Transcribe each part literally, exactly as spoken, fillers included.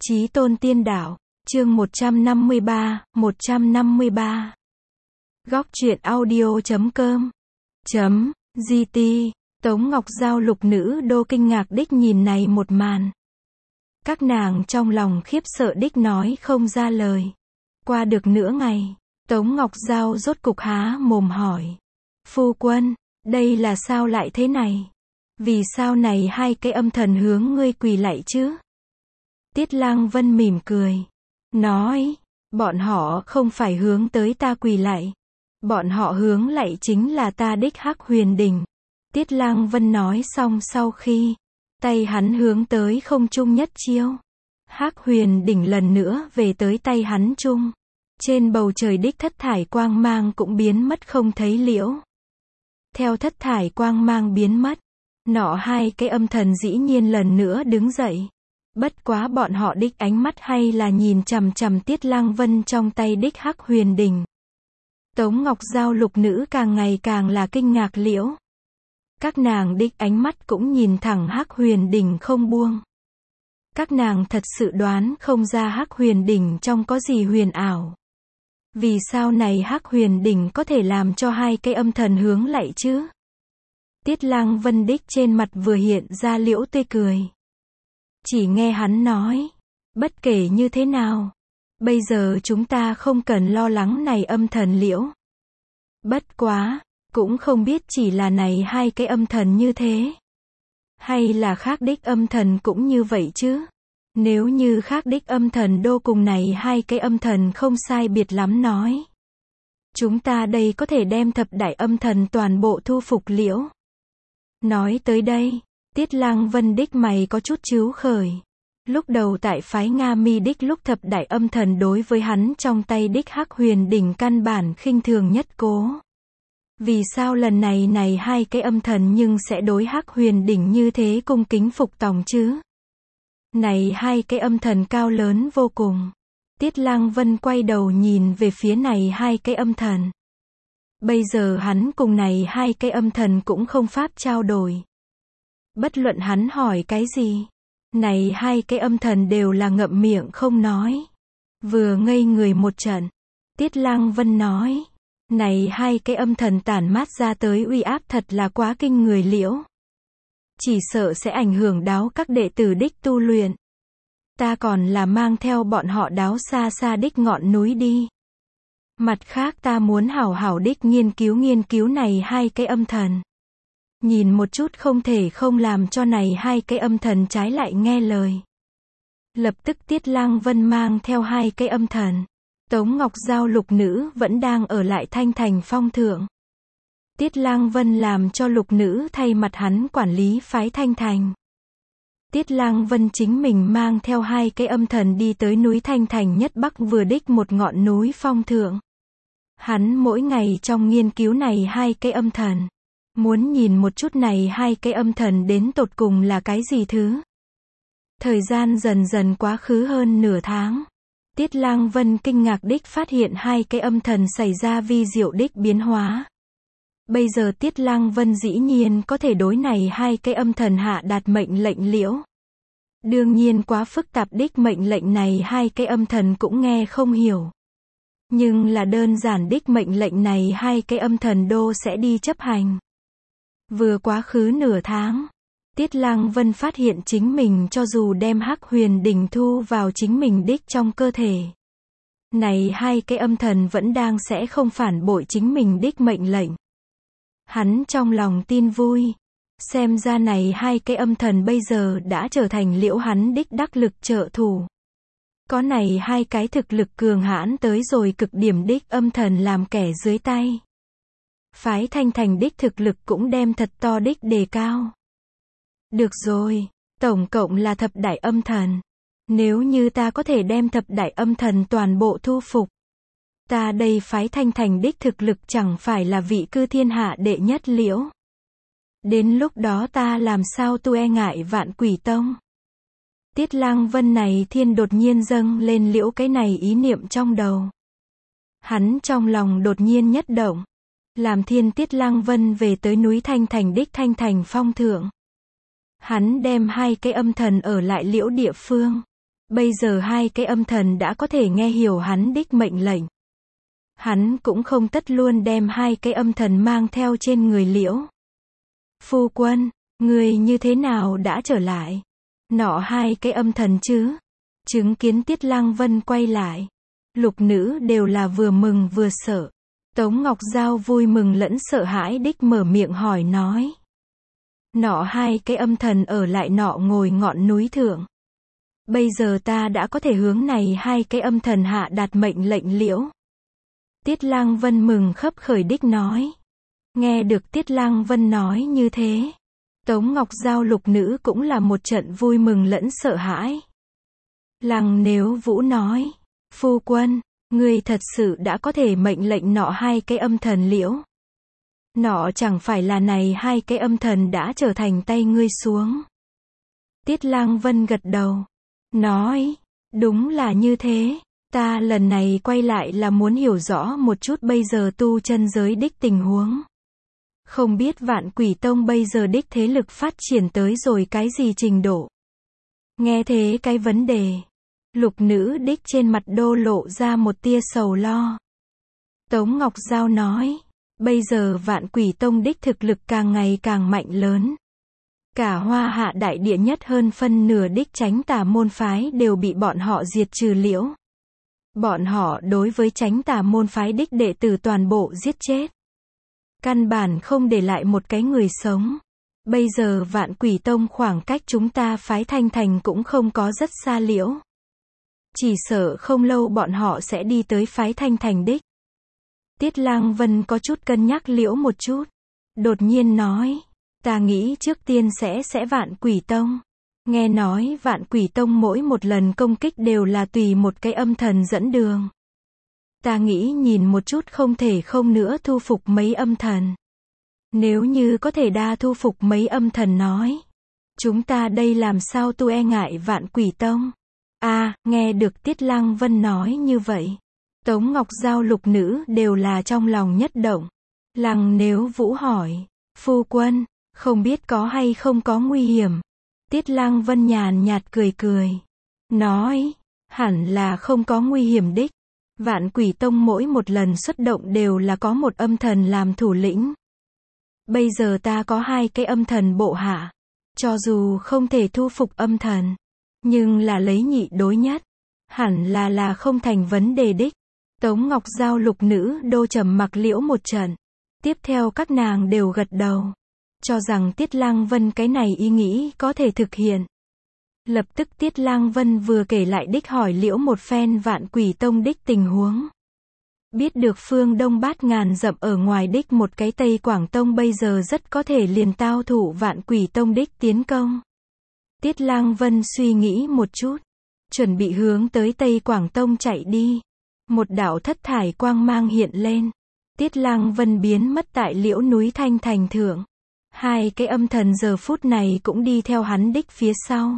Chí tôn tiên đạo, chương một trăm năm mươi ba, một trăm năm mươi ba. Góc truyện audio chấm com chấm gt. Tống Ngọc Giao lục nữ đô kinh ngạc đích nhìn này một màn. Các nàng trong lòng khiếp sợ đích nói không ra lời. Qua được nửa ngày, Tống Ngọc Giao rốt cục há mồm hỏi. Phu quân, đây là sao lại thế này? Vì sao này hai cái âm thần hướng ngươi quỳ lạy chứ? Tiết Lang Vân mỉm cười. Nói, bọn họ không phải hướng tới ta quỳ lạy. Bọn họ hướng lạy chính là ta đích Hắc Huyền Đỉnh. Tiết Lang Vân nói xong sau khi, tay hắn hướng tới không trung nhất chiêu. Hắc Huyền Đỉnh lần nữa về tới tay hắn trung. Trên bầu trời đích thất thải quang mang cũng biến mất không thấy liễu. Theo thất thải quang mang biến mất, nọ hai cái âm thần dĩ nhiên lần nữa đứng dậy. Bất quá bọn họ đích ánh mắt hay là nhìn chằm chằm Tiết Lang Vân trong tay đích Hắc Huyền Đỉnh. Tống Ngọc Giao lục nữ càng ngày càng là kinh ngạc liễu. Các nàng đích ánh mắt cũng nhìn thẳng Hắc Huyền Đỉnh không buông. Các nàng thật sự đoán không ra Hắc Huyền Đỉnh trong có gì huyền ảo. Vì sao này Hắc Huyền Đỉnh có thể làm cho hai cái âm thần hướng lạy chứ? Tiết Lang Vân đích trên mặt vừa hiện ra liễu tươi cười. Chỉ nghe hắn nói, bất kể như thế nào, bây giờ chúng ta không cần lo lắng này âm thần liễu. Bất quá, cũng không biết chỉ là này hai cái âm thần như thế. Hay là khác đích âm thần cũng như vậy chứ? Nếu như khác đích âm thần đô cùng này hai cái âm thần không sai biệt lắm nói. Chúng ta đây có thể đem thập đại âm thần toàn bộ thu phục liễu. Nói tới đây, Tiết Lang Vân đích mày có chút chứu khởi. Lúc đầu tại phái Nga Mi đích lúc thập đại âm thần đối với hắn trong tay đích Hắc Huyền Đỉnh căn bản khinh thường nhất cố. Vì sao lần này này hai cái âm thần nhưng sẽ đối Hắc Huyền Đỉnh như thế cung kính phục tòng chứ? Này hai cái âm thần cao lớn vô cùng. Tiết Lang Vân quay đầu nhìn về phía này hai cái âm thần. Bây giờ hắn cùng này hai cái âm thần cũng không pháp trao đổi. Bất luận hắn hỏi cái gì, này hai cái âm thần đều là ngậm miệng không nói. Vừa ngây người một trận, Tiết Lang Vân nói, này hai cái âm thần tản mát ra tới uy áp thật là quá kinh người liễu. Chỉ sợ sẽ ảnh hưởng đáo các đệ tử đích tu luyện. Ta còn là mang theo bọn họ đáo xa xa đích ngọn núi đi. Mặt khác ta muốn hảo hảo đích nghiên cứu nghiên cứu này hai cái âm thần. Nhìn một chút không thể không làm cho này hai cái âm thần trái lại nghe lời. Lập tức Tiết Lang Vân mang theo hai cái âm thần. Tống Ngọc Giao lục nữ vẫn đang ở lại Thanh Thành Phong thượng. Tiết Lang Vân làm cho lục nữ thay mặt hắn quản lý phái Thanh Thành. Tiết Lang Vân chính mình mang theo hai cái âm thần đi tới núi Thanh Thành nhất bắc vừa đích một ngọn núi phong thượng. Hắn mỗi ngày trong nghiên cứu này hai cái âm thần. Muốn nhìn một chút này hai cái âm thần đến tột cùng là cái gì thứ. Thời gian dần dần quá khứ hơn nửa tháng. Tiết Lang Vân kinh ngạc đích phát hiện hai cái âm thần xảy ra vi diệu đích biến hóa. Bây giờ Tiết Lang Vân dĩ nhiên có thể đối này hai cái âm thần hạ đạt mệnh lệnh liễu. Đương nhiên quá phức tạp đích mệnh lệnh này hai cái âm thần cũng nghe không hiểu. Nhưng là đơn giản đích mệnh lệnh này hai cái âm thần đô sẽ đi chấp hành. Vừa quá khứ nửa tháng, Tiết Lang Vân phát hiện chính mình cho dù đem Hắc Huyền Đỉnh thu vào chính mình đích trong cơ thể. Này hai cái âm thần vẫn đang sẽ không phản bội chính mình đích mệnh lệnh. Hắn trong lòng tin vui. Xem ra này hai cái âm thần bây giờ đã trở thành liễu hắn đích đắc lực trợ thủ. Có này hai cái thực lực cường hãn tới rồi cực điểm đích âm thần làm kẻ dưới tay. Phái Thanh Thành đích thực lực cũng đem thật to đích đề cao. Được rồi, tổng cộng là thập đại âm thần. Nếu như ta có thể đem thập đại âm thần toàn bộ thu phục, ta đây phái Thanh Thành đích thực lực chẳng phải là vị cư thiên hạ đệ nhất liễu. Đến lúc đó ta làm sao tu e ngại Vạn Quỷ Tông. Tiết Lang Vân này thiên đột nhiên dâng lên liễu cái này ý niệm trong đầu. Hắn trong lòng đột nhiên nhất động. Làm thiên Tiết Lang Vân về tới núi Thanh Thành đích Thanh Thành Phong thượng. Hắn đem hai cái âm thần ở lại liễu địa phương. Bây giờ hai cái âm thần đã có thể nghe hiểu hắn đích mệnh lệnh. Hắn cũng không tất luôn đem hai cái âm thần mang theo trên người Liễu. Phu quân, người như thế nào đã trở lại? Nọ hai cái âm thần chứ? Chứng kiến Tiết Lăng Vân quay lại. Lục nữ đều là vừa mừng vừa sợ. Tống Ngọc Giao vui mừng lẫn sợ hãi đích mở miệng hỏi nói. Nọ hai cái âm thần ở lại nọ ngồi ngọn núi thượng. Bây giờ ta đã có thể hướng này hai cái âm thần hạ đạt mệnh lệnh Liễu. Tiết Lăng Vân mừng khấp khởi đích nói. Nghe được Tiết Lăng Vân nói như thế. Tống Ngọc Giao lục nữ cũng là một trận vui mừng lẫn sợ hãi. Lăng Nếu Vũ nói. Phu quân, ngươi thật sự đã có thể mệnh lệnh nọ hai cái âm thần Liễu. Nọ chẳng phải là này hai cái âm thần đã trở thành tay ngươi xuống. Tiết Lăng Vân gật đầu. Nói. Đúng là như thế. Ta lần này quay lại là muốn hiểu rõ một chút bây giờ tu chân giới đích tình huống. Không biết Vạn Quỷ Tông bây giờ đích thế lực phát triển tới rồi cái gì trình độ. Nghe thế cái vấn đề. Lục nữ đích trên mặt đô lộ ra một tia sầu lo. Tống Ngọc Giao nói. Bây giờ Vạn Quỷ Tông đích thực lực càng ngày càng mạnh lớn. Cả Hoa Hạ đại địa nhất hơn phân nửa đích Chánh Tà môn phái đều bị bọn họ diệt trừ Liễu. Bọn họ đối với Chánh Tà môn phái đích đệ tử toàn bộ giết chết. Căn bản không để lại một cái người sống. Bây giờ Vạn Quỷ Tông khoảng cách chúng ta phái Thanh Thành cũng không có rất xa Liễu. Chỉ sợ không lâu bọn họ sẽ đi tới phái Thanh Thành đích. Tiết Lăng Vân có chút cân nhắc Liễu một chút. Đột nhiên nói. Ta nghĩ trước tiên sẽ sẽ Vạn Quỷ Tông. Nghe nói Vạn Quỷ Tông mỗi một lần công kích đều là tùy một cái âm thần dẫn đường. Ta nghĩ nhìn một chút không thể không nữa thu phục mấy âm thần. Nếu như có thể đa thu phục mấy âm thần nói. Chúng ta đây làm sao tu e ngại Vạn Quỷ Tông. À, nghe được Tiết Lăng Vân nói như vậy. Tống Ngọc Giao lục nữ đều là trong lòng nhất động. Lăng Nếu Vũ hỏi. Phu quân, không biết có hay không có nguy hiểm. Tiết Lăng Vân nhàn nhạt cười cười. Nói. Hẳn là không có nguy hiểm đích. Vạn Quỷ Tông mỗi một lần xuất động đều là có một âm thần làm thủ lĩnh. Bây giờ ta có hai cái âm thần bộ hạ. Cho dù không thể thu phục âm thần. Nhưng là lấy nhị đối nhất. Hẳn là là không thành vấn đề đích. Tống Ngọc Giao lục nữ đô trầm mặc Liễu một trận. Tiếp theo các nàng đều gật đầu. Cho rằng Tiết Lăng Vân cái này ý nghĩ có thể thực hiện. Lập tức Tiết Lăng Vân vừa kể lại đích hỏi Liễu một phen Vạn Quỷ Tông đích tình huống. Biết được phương đông bát ngàn dặm ở ngoài đích một cái Tây Quảng Tông bây giờ rất có thể liền tao thủ Vạn Quỷ Tông đích tiến công. Tiết Lăng Vân suy nghĩ một chút. Chuẩn bị hướng tới Tây Quảng Tông chạy đi. Một đạo thất thải quang mang hiện lên. Tiết Lăng Vân biến mất tại Liễu núi Thanh Thành thượng. Hai cái âm thần giờ phút này cũng đi theo hắn đích phía sau.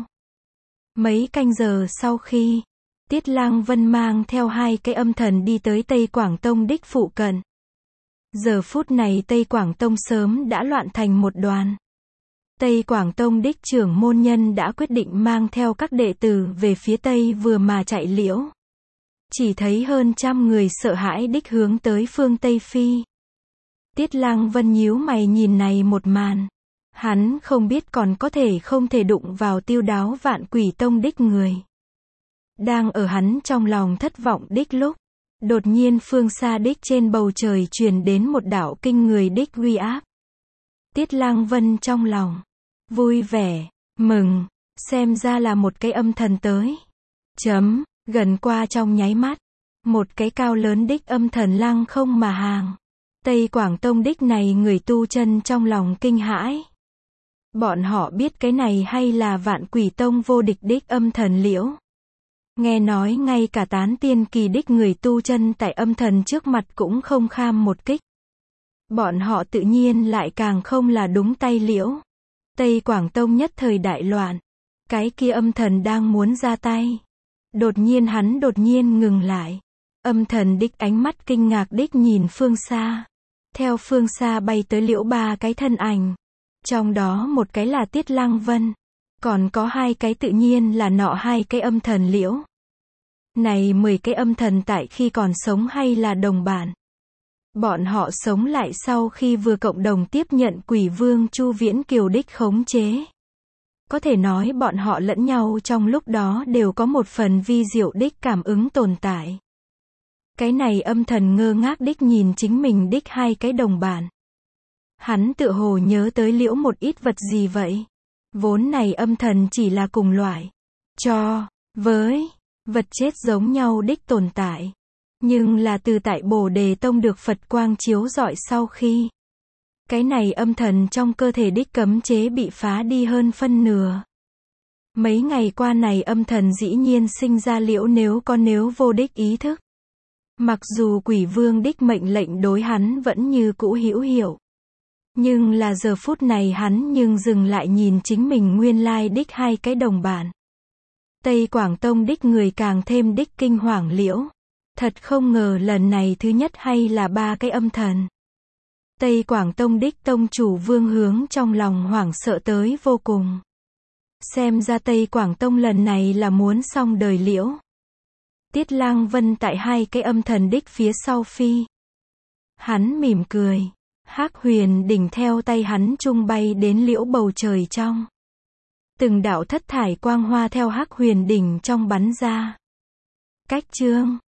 Mấy canh giờ sau khi, Tiết Lăng Vân mang theo hai cái âm thần đi tới Tây Quảng Tông đích phụ cận. Giờ phút này Tây Quảng Tông sớm đã loạn thành một đoàn. Tây Quảng Tông đích trưởng môn nhân đã quyết định mang theo các đệ tử về phía Tây vừa mà chạy Liễu. Chỉ thấy hơn trăm người sợ hãi đích hướng tới phương Tây phi. Tiết Lăng Vân nhíu mày nhìn này một màn. Hắn không biết còn có thể không thể đụng vào tiêu đáo Vạn Quỷ Tông đích người. Đang ở hắn trong lòng thất vọng đích lúc. Đột nhiên phương xa đích trên bầu trời truyền đến một đạo kinh người đích uy áp. Tiết Lăng Vân trong lòng. Vui vẻ, mừng, xem ra là một cái âm thần tới. Chấm, gần qua trong nháy mắt. Một cái cao lớn đích âm thần lăng không mà hàng. Tây Quảng Tông đích này người tu chân trong lòng kinh hãi. Bọn họ biết cái này hay là Vạn Quỷ Tông vô địch đích âm thần Liễu. Nghe nói ngay cả tán tiên kỳ đích người tu chân tại âm thần trước mặt cũng không kham một kích. Bọn họ tự nhiên lại càng không là đúng tay Liễu. Tây Quảng Tông nhất thời đại loạn. Cái kia âm thần đang muốn ra tay. Đột nhiên hắn đột nhiên ngừng lại. Âm thần đích ánh mắt kinh ngạc đích nhìn phương xa. Theo phương xa bay tới Liễu ba cái thân ảnh. Trong đó một cái là Tiết Lăng Vân. Còn có hai cái tự nhiên là nọ hai cái âm thần liễu. Này mười cái âm thần tại khi còn sống hay là đồng bản? Bọn họ sống lại sau khi vừa cộng đồng tiếp nhận quỷ vương Chu Viễn Kiều đích khống chế. Có thể nói bọn họ lẫn nhau trong lúc đó đều có một phần vi diệu đích cảm ứng tồn tại. Cái này âm thần ngơ ngác đích nhìn chính mình đích hai cái đồng bản. Hắn tựa hồ nhớ tới liễu một ít vật gì vậy? Vốn này âm thần chỉ là cùng loại. Cho, với, vật chết giống nhau đích tồn tại. Nhưng là từ tại Bồ Đề Tông được Phật quang chiếu rọi sau khi. Cái này âm thần trong cơ thể đích cấm chế bị phá đi hơn phân nửa. Mấy ngày qua này âm thần dĩ nhiên sinh ra liễu nếu có nếu vô đích ý thức. Mặc dù quỷ vương đích mệnh lệnh đối hắn vẫn như cũ hữu hiệu. Nhưng là giờ phút này hắn nhưng dừng lại nhìn chính mình nguyên lai đích hai cái đồng bản. Tây Quảng Tông đích người càng thêm đích kinh hoàng liễu. Thật không ngờ lần này thứ nhất hay là ba cái âm thần. Tây Quảng Tông đích tông chủ Vương Hướng trong lòng hoảng sợ tới vô cùng. Xem ra Tây Quảng Tông lần này là muốn xong đời liễu. Tiết Lang Vân tại hai cái âm thần đích phía sau phi. Hắn mỉm cười. Hắc Huyền đỉnh theo tay hắn trung bay đến liễu bầu trời trong. Từng đạo thất thải quang hoa theo Hắc Huyền đỉnh trong bắn ra. Cách chương